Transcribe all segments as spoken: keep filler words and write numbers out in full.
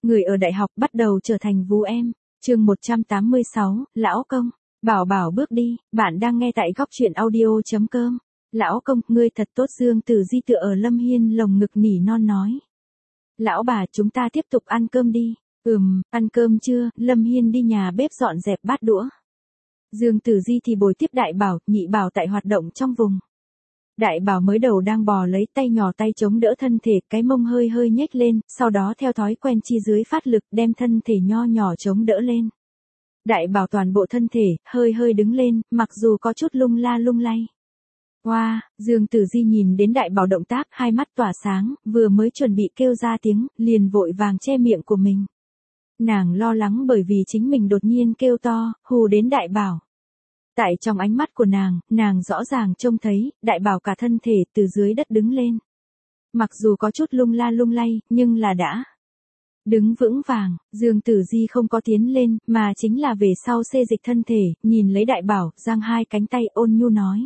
Người ở đại học bắt đầu trở thành vú em. Chương một trăm tám mươi sáu, Lão Công. Bảo bảo bước đi, bạn đang nghe tại góc truyện audio.com. Lão Công, ngươi thật tốt. Dương Tử Di tựa ở Lâm Hiên lồng ngực nỉ non nói. Lão bà, chúng ta tiếp tục ăn cơm đi. Ừm, ăn cơm chưa? Lâm Hiên đi nhà bếp dọn dẹp bát đũa. Dương Tử Di thì bồi tiếp đại bảo, nhị bảo tại hoạt động trong vùng. Đại bảo mới đầu đang bò lấy tay nhỏ tay chống đỡ thân thể, cái mông hơi hơi nhếch lên, sau đó theo thói quen chi dưới phát lực đem thân thể nho nhỏ chống đỡ lên. Đại bảo toàn bộ thân thể, hơi hơi đứng lên, mặc dù có chút lung la lung lay. Wow, Dương Tử Di nhìn đến đại bảo động tác, hai mắt tỏa sáng, vừa mới chuẩn bị kêu ra tiếng, liền vội vàng che miệng của mình. Nàng lo lắng bởi vì chính mình đột nhiên kêu to, hù đến đại bảo. Tại trong ánh mắt của nàng, nàng rõ ràng trông thấy, đại bảo cả thân thể từ dưới đất đứng lên. Mặc dù có chút lung la lung lay, nhưng là đã đứng vững vàng. Dương Tử Di không có tiến lên, mà chính là về sau xê dịch thân thể, nhìn lấy đại bảo, giang hai cánh tay ôn nhu nói.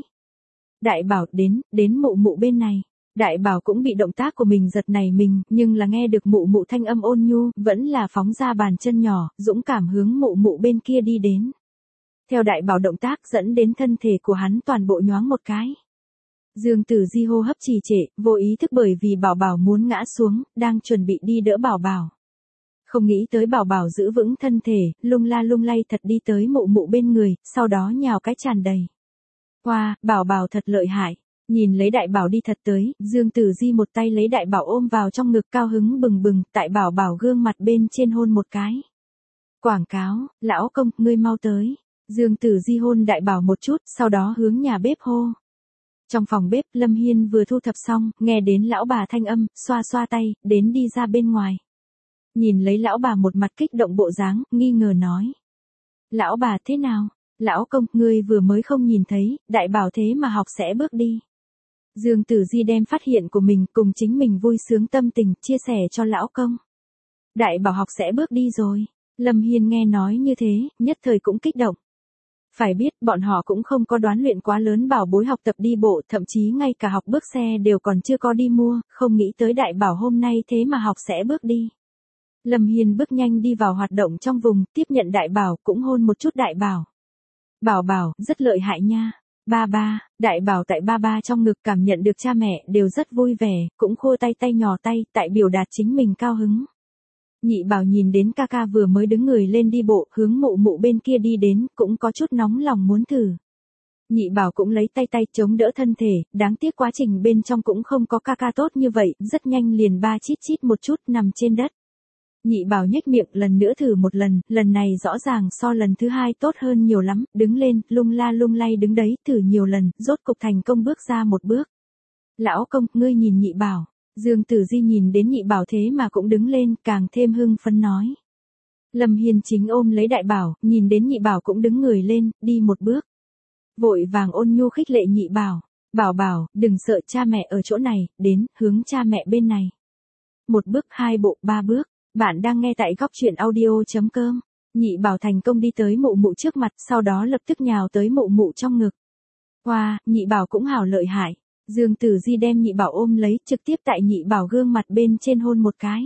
Đại bảo, đến, đến mụ mụ bên này. Đại bảo cũng bị động tác của mình giật nảy mình, nhưng là nghe được mụ mụ thanh âm ôn nhu, vẫn là phóng ra bàn chân nhỏ, dũng cảm hướng mụ mụ bên kia đi đến. Theo đại bảo động tác dẫn đến thân thể của hắn toàn bộ nhoáng một cái. Dương Tử Di hô hấp trì trệ, vô ý thức bởi vì bảo bảo muốn ngã xuống, đang chuẩn bị đi đỡ bảo bảo. Không nghĩ tới bảo bảo giữ vững thân thể, lung la lung lay thật đi tới mụ mụ bên người, sau đó nhào cái tràn đầy. Wow, bảo bảo thật lợi hại. Nhìn lấy đại bảo đi thật tới, Dương Tử Di một tay lấy đại bảo ôm vào trong ngực cao hứng bừng bừng, tại bảo bảo gương mặt bên trên hôn một cái. Quảng cáo, Lão Công, ngươi mau tới. Dương Tử Di hôn đại bảo một chút, sau đó hướng nhà bếp hô. Trong phòng bếp, Lâm Hiên vừa thu thập xong, nghe đến lão bà thanh âm, xoa xoa tay, đến đi ra bên ngoài. Nhìn lấy lão bà một mặt kích động bộ dáng, nghi ngờ nói. Lão bà thế nào? Lão Công, ngươi vừa mới không nhìn thấy, đại bảo thế mà học sẽ bước đi. Dương Tử Di đem phát hiện của mình cùng chính mình vui sướng tâm tình, chia sẻ cho Lão Công. Đại bảo học sẽ bước đi rồi. Lâm Hiên nghe nói như thế, nhất thời cũng kích động. Phải biết, bọn họ cũng không có đoán luyện quá lớn bảo bối học tập đi bộ, thậm chí ngay cả học bước xe đều còn chưa có đi mua, không nghĩ tới đại bảo hôm nay thế mà học sẽ bước đi. Lâm Hiên bước nhanh đi vào hoạt động trong vùng, tiếp nhận đại bảo, cũng hôn một chút đại bảo. Bảo bảo, rất lợi hại nha. Ba ba, đại bảo tại ba ba trong ngực cảm nhận được cha mẹ đều rất vui vẻ, cũng khô tay tay nhỏ tay, tại biểu đạt chính mình cao hứng. Nhị bảo nhìn đến ca ca vừa mới đứng người lên đi bộ, hướng mụ mụ bên kia đi đến, cũng có chút nóng lòng muốn thử. Nhị bảo cũng lấy tay tay chống đỡ thân thể, đáng tiếc quá trình bên trong cũng không có ca ca tốt như vậy, rất nhanh liền ba chít chít một chút nằm trên đất. Nhị bảo nhếch miệng lần nữa thử một lần, lần này rõ ràng so lần thứ hai tốt hơn nhiều lắm, đứng lên, lung la lung lay đứng đấy, thử nhiều lần, rốt cục thành công bước ra một bước. Lão Công, ngươi nhìn nhị bảo. Dương Tử Di nhìn đến nhị bảo thế mà cũng đứng lên, càng thêm hưng phấn nói. Lâm Hiên chính ôm lấy đại bảo, nhìn đến nhị bảo cũng đứng người lên, đi một bước. Vội vàng ôn nhu khích lệ nhị bảo. Bảo bảo, đừng sợ, cha mẹ ở chỗ này, đến, hướng cha mẹ bên này. Một bước, hai bộ, ba bước. Bạn đang nghe tại góc truyện audio.com. Nhị bảo thành công đi tới mụ mụ trước mặt, sau đó lập tức nhào tới mụ mụ trong ngực. Wow, nhị bảo cũng hảo lợi hại. Dương Tử Di đem nhị bảo ôm lấy, trực tiếp tại nhị bảo gương mặt bên trên hôn một cái.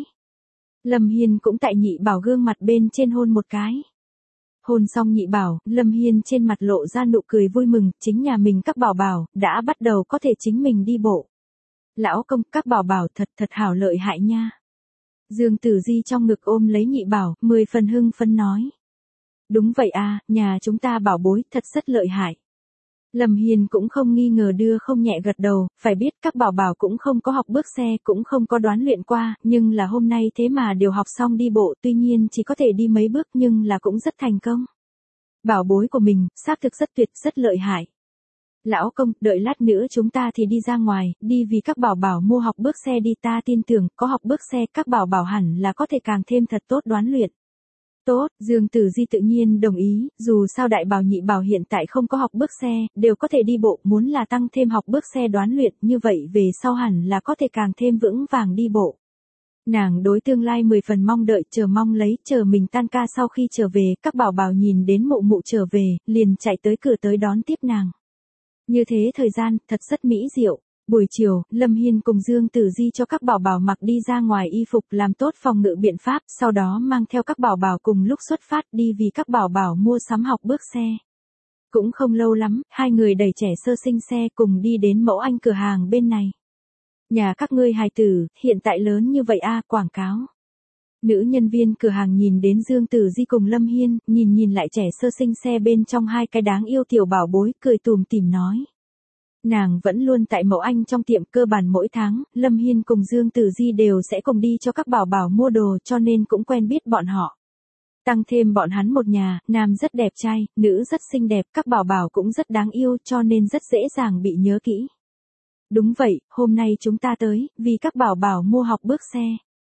Lâm Hiên cũng tại nhị bảo gương mặt bên trên hôn một cái. Hôn xong nhị bảo, Lâm Hiên trên mặt lộ ra nụ cười vui mừng, chính nhà mình các bảo bảo, đã bắt đầu có thể chính mình đi bộ. Lão Công, các bảo bảo thật thật hảo lợi hại nha. Dương Tử Di trong ngực ôm lấy nhị bảo, mười phần hưng phấn nói. Đúng vậy à, nhà chúng ta bảo bối, thật rất lợi hại. Lâm Hiên cũng không nghi ngờ đưa không nhẹ gật đầu, phải biết các bảo bảo cũng không có học bước xe, cũng không có đoán luyện qua, nhưng là hôm nay thế mà đều học xong đi bộ, tuy nhiên chỉ có thể đi mấy bước nhưng là cũng rất thành công. Bảo bối của mình, xác thực rất tuyệt, rất lợi hại. Lão Công, đợi lát nữa chúng ta thì đi ra ngoài, đi vì các bảo bảo mua học bước xe đi, ta tin tưởng, có học bước xe các bảo bảo hẳn là có thể càng thêm thật tốt đoán luyện. Tốt, Dương Tử Di tự nhiên đồng ý, dù sao đại bảo nhị bảo hiện tại không có học bước xe, đều có thể đi bộ, muốn là tăng thêm học bước xe đoán luyện, như vậy về sau hẳn là có thể càng thêm vững vàng đi bộ. Nàng đối tương lai mười phần mong đợi, chờ mong lấy, chờ mình tan ca sau khi trở về, các bảo bảo nhìn đến mụ mụ trở về, liền chạy tới cửa tới đón tiếp nàng. Như thế thời gian, thật rất mỹ diệu. Buổi chiều, Lâm Hiên cùng Dương Tử Di cho các bảo bảo mặc đi ra ngoài y phục làm tốt phòng ngự biện pháp, sau đó mang theo các bảo bảo cùng lúc xuất phát đi vì các bảo bảo mua sắm học bước xe. Cũng không lâu lắm, hai người đẩy trẻ sơ sinh xe cùng đi đến Mẫu Anh cửa hàng bên này. Nhà các ngươi hài tử, hiện tại lớn như vậy a, quảng cáo. Nữ nhân viên cửa hàng nhìn đến Dương Tử Di cùng Lâm Hiên, nhìn nhìn lại trẻ sơ sinh xe bên trong hai cái đáng yêu tiểu bảo bối, cười tùm tìm nói. Nàng vẫn luôn tại Mẫu Anh trong tiệm, cơ bản mỗi tháng, Lâm Hiên cùng Dương Tử Di đều sẽ cùng đi cho các bảo bảo mua đồ, cho nên cũng quen biết bọn họ. Tăng thêm bọn hắn một nhà, nam rất đẹp trai, nữ rất xinh đẹp, các bảo bảo cũng rất đáng yêu cho nên rất dễ dàng bị nhớ kỹ. Đúng vậy, hôm nay chúng ta tới, vì các bảo bảo mua học bước xe.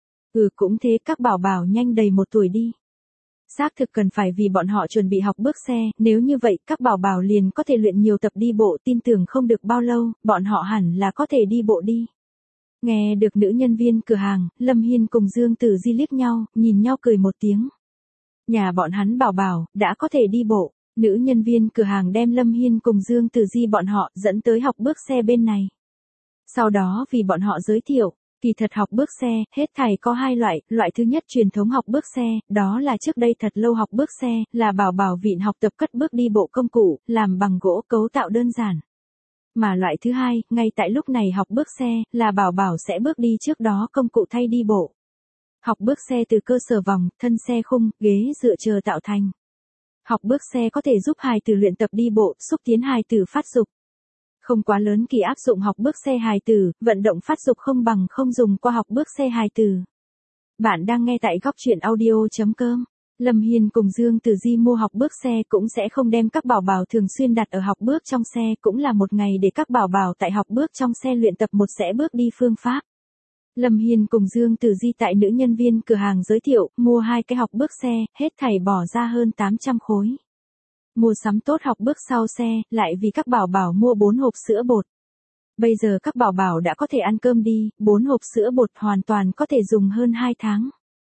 Ừ cũng thế, các bảo bảo nhanh đầy một tuổi đi. Xác thực cần phải vì bọn họ chuẩn bị học bước xe, nếu như vậy các bảo bảo liền có thể luyện nhiều tập đi bộ, tin tưởng không được bao lâu, bọn họ hẳn là có thể đi bộ đi. Nghe được nữ nhân viên cửa hàng, Lâm Hiên cùng Dương Tử Di liếc nhau, nhìn nhau cười một tiếng. Nhà bọn hắn bảo bảo, đã có thể đi bộ, nữ nhân viên cửa hàng đem Lâm Hiên cùng Dương Tử Di bọn họ dẫn tới học bước xe bên này. Sau đó vì bọn họ giới thiệu, kỳ thật học bước xe, hết thảy có hai loại, loại thứ nhất truyền thống học bước xe, đó là trước đây thật lâu học bước xe, là bảo bảo vịn học tập cất bước đi bộ công cụ, làm bằng gỗ cấu tạo đơn giản. Mà loại thứ hai, ngay tại lúc này học bước xe, là bảo bảo sẽ bước đi trước đó công cụ thay đi bộ. Học bước xe từ cơ sở vòng, thân xe khung, ghế dựa chờ tạo thành. Học bước xe có thể giúp hài tử luyện tập đi bộ, xúc tiến hài tử phát dục. Không quá lớn kỳ áp dụng học bước xe hài tử, vận động phát dục không bằng không dùng qua học bước xe hài tử. Bạn đang nghe tại góc truyện audio chấm com. Lâm Hiên cùng Dương Tử Di mua học bước xe cũng sẽ không đem các bảo bảo thường xuyên đặt ở học bước trong xe, cũng là một ngày để các bảo bảo tại học bước trong xe luyện tập một sẽ bước đi phương pháp. Lâm Hiên cùng Dương Tử Di tại nữ nhân viên cửa hàng giới thiệu, mua hai cái học bước xe, hết thảy bỏ ra hơn tám trăm khối. Mua sắm tốt học bước sau xe, lại vì các bảo bảo mua bốn hộp sữa bột. Bây giờ các bảo bảo đã có thể ăn cơm đi, bốn hộp sữa bột hoàn toàn có thể dùng hơn hai tháng.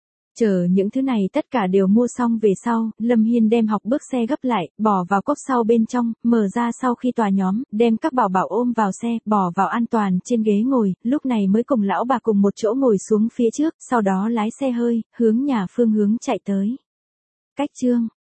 Chờ những thứ này tất cả đều mua xong về sau, Lâm Hiên đem học bước xe gấp lại, bỏ vào cốp sau bên trong, mở ra sau khi tòa nhóm, đem các bảo bảo ôm vào xe, bỏ vào an toàn trên ghế ngồi, lúc này mới cùng lão bà cùng một chỗ ngồi xuống phía trước, sau đó lái xe hơi, hướng nhà phương hướng chạy tới. Cách chương